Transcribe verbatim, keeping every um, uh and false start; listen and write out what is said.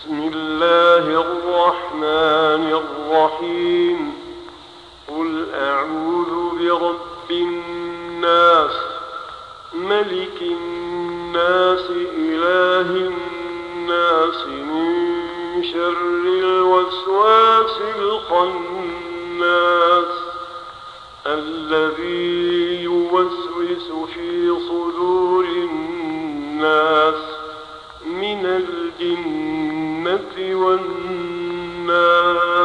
بسم الله الرحمن الرحيم. قل أعوذ برب الناس ملك الناس إله الناس من شر الوسواس الخناس الذي يوسوس في صدور الناس من الجنة والناس.